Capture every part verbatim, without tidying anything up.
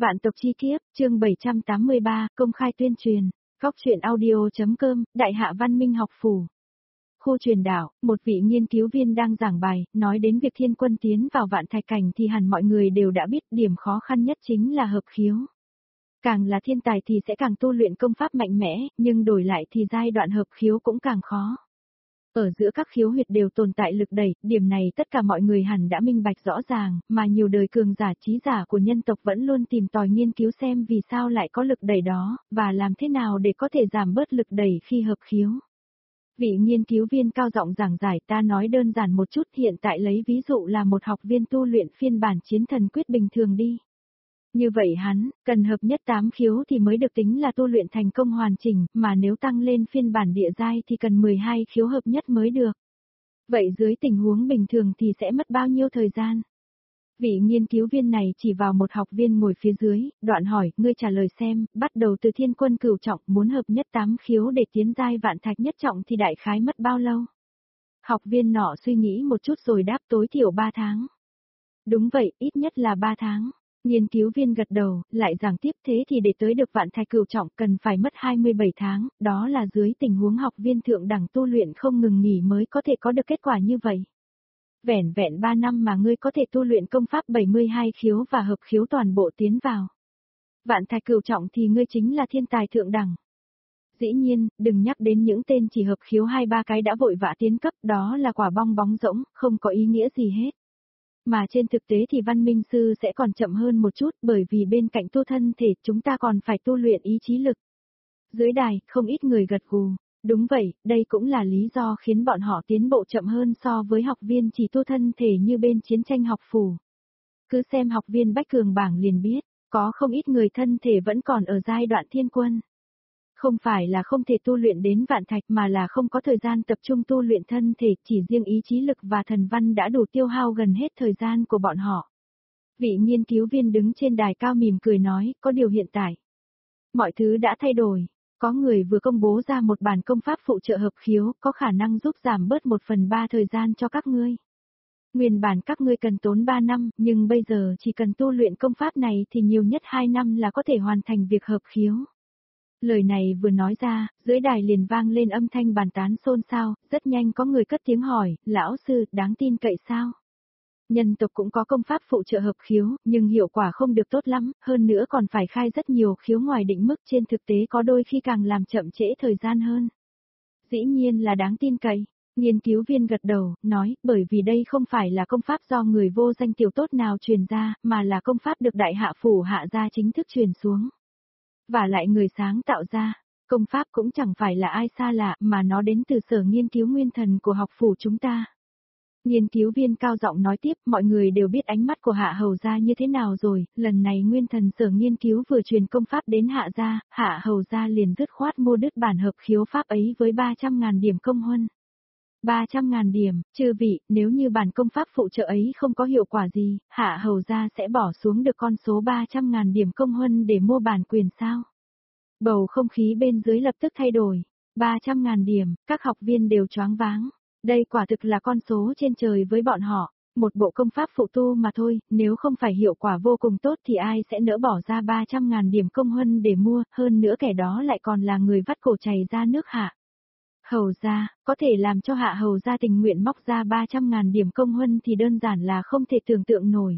Vạn tộc chi kiếp, chương bảy trăm tám mươi ba, công khai tuyên truyền. Góc truyện audio.com, Đại hạ văn minh học phủ. Khu truyền đảo, một vị nghiên cứu viên đang giảng bài, nói đến việc thiên quân tiến vào vạn thạch cảnh thì hẳn mọi người đều đã biết điểm khó khăn nhất chính là hợp khiếu. Càng là thiên tài thì sẽ càng tu luyện công pháp mạnh mẽ, nhưng đổi lại thì giai đoạn hợp khiếu cũng càng khó. Ở giữa các khiếu huyệt đều tồn tại lực đẩy, điểm này tất cả mọi người hẳn đã minh bạch rõ ràng, mà nhiều đời cường giả trí giả của nhân tộc vẫn luôn tìm tòi nghiên cứu xem vì sao lại có lực đẩy đó, và làm thế nào để có thể giảm bớt lực đẩy khi hợp khiếu. Vị nghiên cứu viên cao giọng giảng giải, ta nói đơn giản một chút, hiện tại lấy ví dụ là một học viên tu luyện phiên bản chiến thần quyết bình thường đi. Như vậy hắn, cần hợp nhất tám khiếu thì mới được tính là tu luyện thành công hoàn chỉnh, mà nếu tăng lên phiên bản địa giai thì cần mười hai khiếu hợp nhất mới được. Vậy dưới tình huống bình thường thì sẽ mất bao nhiêu thời gian? Vị nghiên cứu viên này chỉ vào một học viên ngồi phía dưới, đoạn hỏi, ngươi trả lời xem, bắt đầu từ thiên quân cửu trọng muốn hợp nhất tám khiếu để tiến giai vạn thạch nhất trọng thì đại khái mất bao lâu? Học viên nọ suy nghĩ một chút rồi đáp tối thiểu ba tháng. Đúng vậy, ít nhất là ba tháng. Nghiên cứu viên gật đầu, lại giảng tiếp, thế thì để tới được vạn thạch cửu trọng cần phải mất hai mươi bảy tháng, đó là dưới tình huống học viên thượng đẳng tu luyện không ngừng nghỉ mới có thể có được kết quả như vậy. Vẻn vẹn ba năm mà ngươi có thể tu luyện công pháp bảy mươi hai khiếu và hợp khiếu toàn bộ tiến vào. Vạn thạch cửu trọng thì ngươi chính là thiên tài thượng đẳng. Dĩ nhiên, đừng nhắc đến những tên chỉ hợp khiếu hai ba cái đã vội vã tiến cấp, đó là quả bong bóng rỗng, không có ý nghĩa gì hết. Mà trên thực tế thì văn minh sư sẽ còn chậm hơn một chút, bởi vì bên cạnh tu thân thể chúng ta còn phải tu luyện ý chí lực. Dưới đài, không ít người gật gù. Đúng vậy, đây cũng là lý do khiến bọn họ tiến bộ chậm hơn so với học viên chỉ tu thân thể như bên chiến tranh học phủ. Cứ xem học viên Bách Cường bảng liền biết, có không ít người thân thể vẫn còn ở giai đoạn thiên quân. Không phải là không thể tu luyện đến vạn thạch mà là không có thời gian tập trung tu luyện thân thể, chỉ riêng ý chí lực và thần văn đã đủ tiêu hao gần hết thời gian của bọn họ. Vị nghiên cứu viên đứng trên đài cao mỉm cười nói, có điều hiện tại. Mọi thứ đã thay đổi, có người vừa công bố ra một bản công pháp phụ trợ hợp khiếu, có khả năng giúp giảm bớt một phần ba thời gian cho các ngươi. Nguyên bản các ngươi cần tốn ba năm, nhưng bây giờ chỉ cần tu luyện công pháp này thì nhiều nhất hai năm là có thể hoàn thành việc hợp khiếu. Lời này vừa nói ra, dưới đài liền vang lên âm thanh bàn tán xôn xao, rất nhanh có người cất tiếng hỏi, lão sư, đáng tin cậy sao? Nhân tộc cũng có công pháp phụ trợ hợp khiếu, nhưng hiệu quả không được tốt lắm, hơn nữa còn phải khai rất nhiều khiếu ngoài định mức, trên thực tế có đôi khi càng làm chậm trễ thời gian hơn. Dĩ nhiên là đáng tin cậy. Nghiên cứu viên gật đầu, nói, bởi vì đây không phải là công pháp do người vô danh tiểu tốt nào truyền ra, mà là công pháp được đại hạ phủ hạ gia chính thức truyền xuống. Và lại người sáng tạo ra, công pháp cũng chẳng phải là ai xa lạ mà nó đến từ sở nghiên cứu nguyên thần của học phủ chúng ta. Nghiên cứu viên cao giọng nói tiếp, mọi người đều biết ánh mắt của hạ hầu gia như thế nào rồi, lần này nguyên thần sở nghiên cứu vừa truyền công pháp đến hạ gia, hạ hầu gia liền dứt khoát mua đứt bản hợp khiếu pháp ấy với ba trăm ngàn điểm công huân. ba trăm ngàn điểm, chư vị, nếu như bản công pháp phụ trợ ấy không có hiệu quả gì, hạ hầu gia sẽ bỏ xuống được con số ba trăm ngàn điểm công huân để mua bản quyền sao? Bầu không khí bên dưới lập tức thay đổi. ba trăm ngàn điểm, các học viên đều choáng váng. Đây quả thực là con số trên trời với bọn họ. Một bộ công pháp phụ tu mà thôi, nếu không phải hiệu quả vô cùng tốt thì ai sẽ nỡ bỏ ra ba trăm ngàn điểm công huân để mua, hơn nữa kẻ đó lại còn là người vắt cổ chảy ra nước hạ. Hầu gia, có thể làm cho hạ hầu gia tình nguyện móc ra ba trăm ngàn điểm công huân thì đơn giản là không thể tưởng tượng nổi.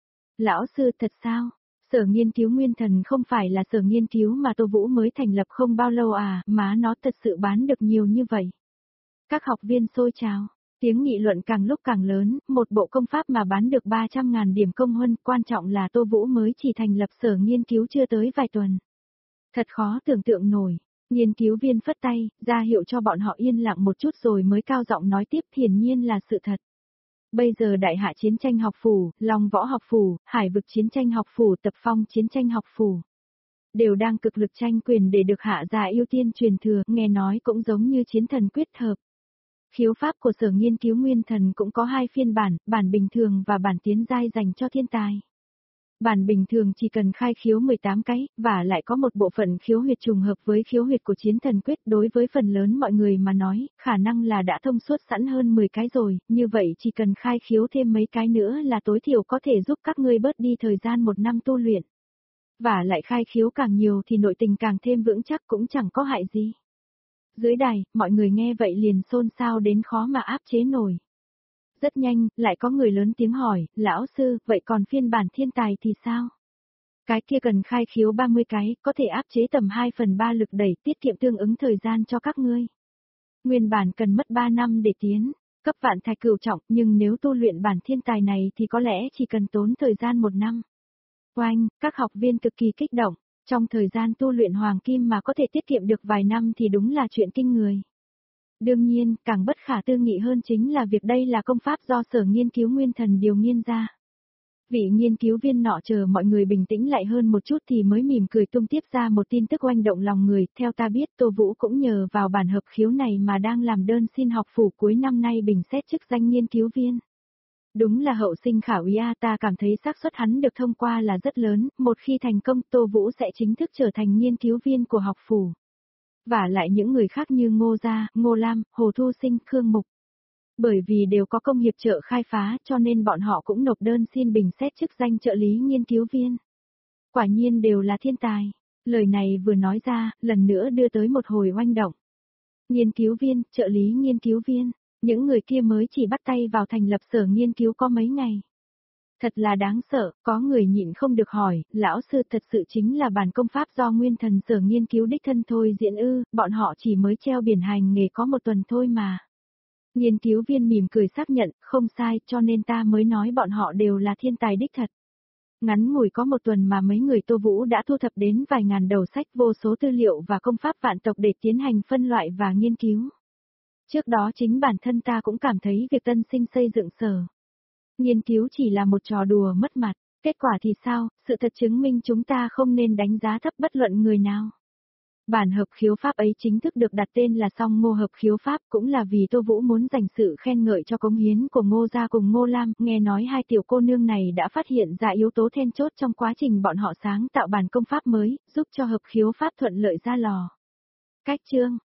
Lão sư, thật sao? Sở nghiên cứu nguyên thần không phải là sở nghiên cứu mà Tô Vũ mới thành lập không bao lâu à, mà nó thật sự bán được nhiều như vậy. Các học viên xôi trào, tiếng nghị luận càng lúc càng lớn, một bộ công pháp mà bán được ba trăm ngàn điểm công huân, quan trọng là Tô Vũ mới chỉ thành lập sở nghiên cứu chưa tới vài tuần. Thật khó tưởng tượng nổi. Nghiên cứu viên phất tay, ra hiệu cho bọn họ yên lặng một chút rồi mới cao giọng nói tiếp, hiển nhiên là sự thật. Bây giờ đại hạ chiến tranh học phủ, Long võ học phủ, hải vực chiến tranh học phủ, tập phong chiến tranh học phủ đều đang cực lực tranh quyền để được hạ gia ưu tiên truyền thừa, nghe nói cũng giống như chiến thần quyết hợp. Khiếu pháp của sở nghiên cứu nguyên thần cũng có hai phiên bản, bản bình thường và bản tiến giai dành cho thiên tài. Bản bình thường chỉ cần khai khiếu mười tám cái, và lại có một bộ phận khiếu huyệt trùng hợp với khiếu huyệt của chiến thần quyết, đối với phần lớn mọi người mà nói, khả năng là đã thông suốt sẵn hơn mười cái rồi, như vậy chỉ cần khai khiếu thêm mấy cái nữa là tối thiểu có thể giúp các ngươi bớt đi thời gian một năm tu luyện. Và lại khai khiếu càng nhiều thì nội tình càng thêm vững chắc cũng chẳng có hại gì. Dưới đài, mọi người nghe vậy liền xôn xao đến khó mà áp chế nổi. Rất nhanh, lại có người lớn tiếng hỏi, lão sư, vậy còn phiên bản thiên tài thì sao? Cái kia cần khai khiếu ba mươi cái, có thể áp chế tầm hai phần ba lực đẩy, tiết kiệm tương ứng thời gian cho các ngươi. Nguyên bản cần mất ba năm để tiến, cấp vạn thạch cửu trọng, nhưng nếu tu luyện bản thiên tài này thì có lẽ chỉ cần tốn thời gian một năm. Oanh, các học viên cực kỳ kích động, trong thời gian tu luyện hoàng kim mà có thể tiết kiệm được vài năm thì đúng là chuyện kinh người. Đương nhiên, càng bất khả tư nghị hơn chính là việc đây là công pháp do sở nghiên cứu nguyên thần điều nghiên ra. Vị nghiên cứu viên nọ chờ mọi người bình tĩnh lại hơn một chút thì mới mỉm cười tung tiếp ra một tin tức oanh động lòng người. Theo ta biết Tô Vũ cũng nhờ vào bản hợp khiếu này mà đang làm đơn xin học phủ cuối năm nay bình xét chức danh nghiên cứu viên. Đúng là hậu sinh khả úy a, ta cảm thấy xác suất hắn được thông qua là rất lớn, một khi thành công Tô Vũ sẽ chính thức trở thành nghiên cứu viên của học phủ. Và lại những người khác như Ngô Gia, Ngô Lam, Hồ Thu Sinh, Khương Mục. Bởi vì đều có công hiệp trợ khai phá cho nên bọn họ cũng nộp đơn xin bình xét chức danh trợ lý nghiên cứu viên. Quả nhiên đều là thiên tài. Lời này vừa nói ra, lần nữa đưa tới một hồi oanh động. Nghiên cứu viên, trợ lý nghiên cứu viên, những người kia mới chỉ bắt tay vào thành lập sở nghiên cứu có mấy ngày. Thật là đáng sợ, có người nhịn không được hỏi, lão sư thật sự chính là bản công pháp do nguyên thần sở nghiên cứu đích thân thôi diễn ư, bọn họ chỉ mới treo biển hành nghề có một tuần thôi mà. Nghiên cứu viên mỉm cười xác nhận, không sai, cho nên ta mới nói bọn họ đều là thiên tài đích thật. Ngắn ngủi có một tuần mà mấy người Tô Vũ đã thu thập đến vài ngàn đầu sách vô số tư liệu và công pháp vạn tộc để tiến hành phân loại và nghiên cứu. Trước đó chính bản thân ta cũng cảm thấy việc tân sinh xây dựng sở nghiên cứu chỉ là một trò đùa mất mặt, kết quả thì sao, sự thật chứng minh chúng ta không nên đánh giá thấp bất luận người nào. Bản hợp khiếu pháp ấy chính thức được đặt tên là Song Ngô hợp khiếu pháp cũng là vì Tô Vũ muốn dành sự khen ngợi cho cống hiến của Ngô Gia cùng Ngô Lam, nghe nói hai tiểu cô nương này đã phát hiện ra yếu tố then chốt trong quá trình bọn họ sáng tạo bản công pháp mới, giúp cho hợp khiếu pháp thuận lợi ra lò. Cách chương